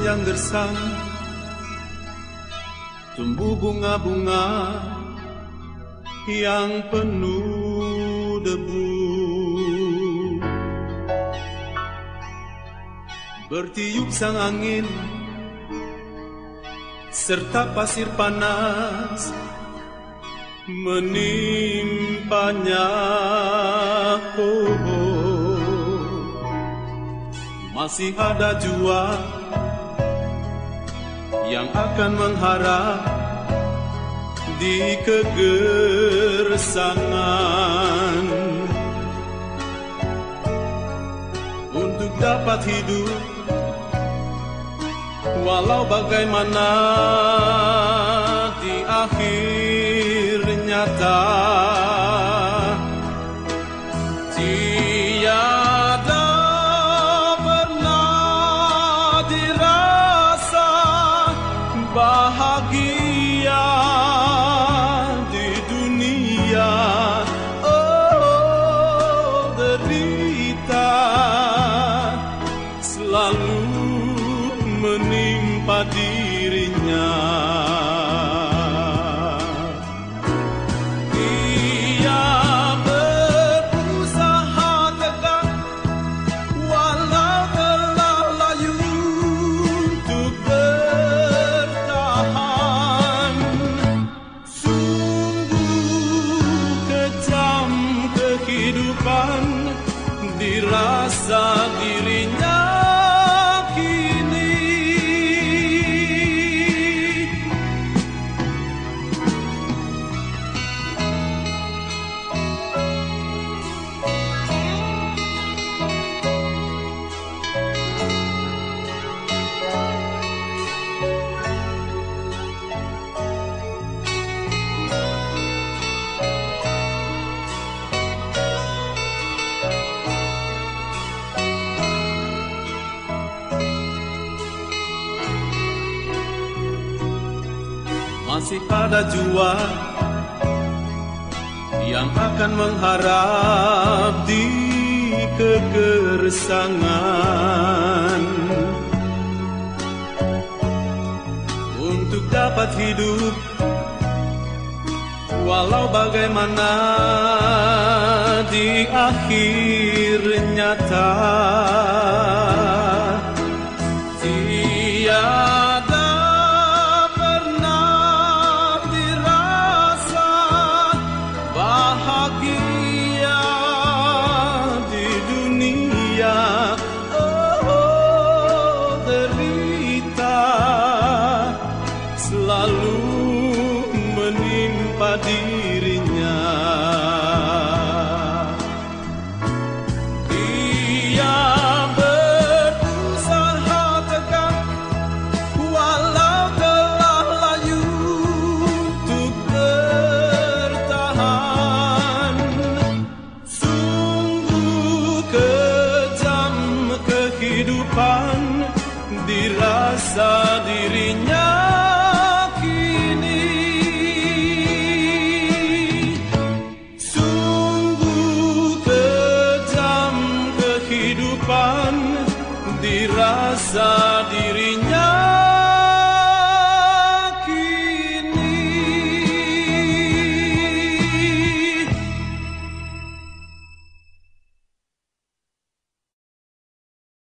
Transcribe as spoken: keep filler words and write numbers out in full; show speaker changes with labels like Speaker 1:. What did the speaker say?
Speaker 1: yang gersang, tumbuh bunga-bunga yang penuh debu, bertiup sang angin serta pasir panas menimpanya. Oh, oh. Masih ada jua yang akan mengharap di kegersangan untuk dapat hidup walau bagaimana di akhir nyata. Tiada pernah dirasa bahagia di dunia. Oh, derita selalu menimpa dirinya. Dia berusaha tegak walau telah layu untuk bertahan. Sungguh kejam kehidupan dirasa dirinya. Masih ada jua yang akan mengharap di kegersangan untuk dapat hidup walau bagaimana di akhir nyata. Tiada bahagia di dunia. Oh, derita selalu menimpa dirinya. Dia berusaha tegak walau telah layu untuk bertahan. Kehidupan dirasa dirinya kini. Sungguh kejam kehidupan dirasa dirinya.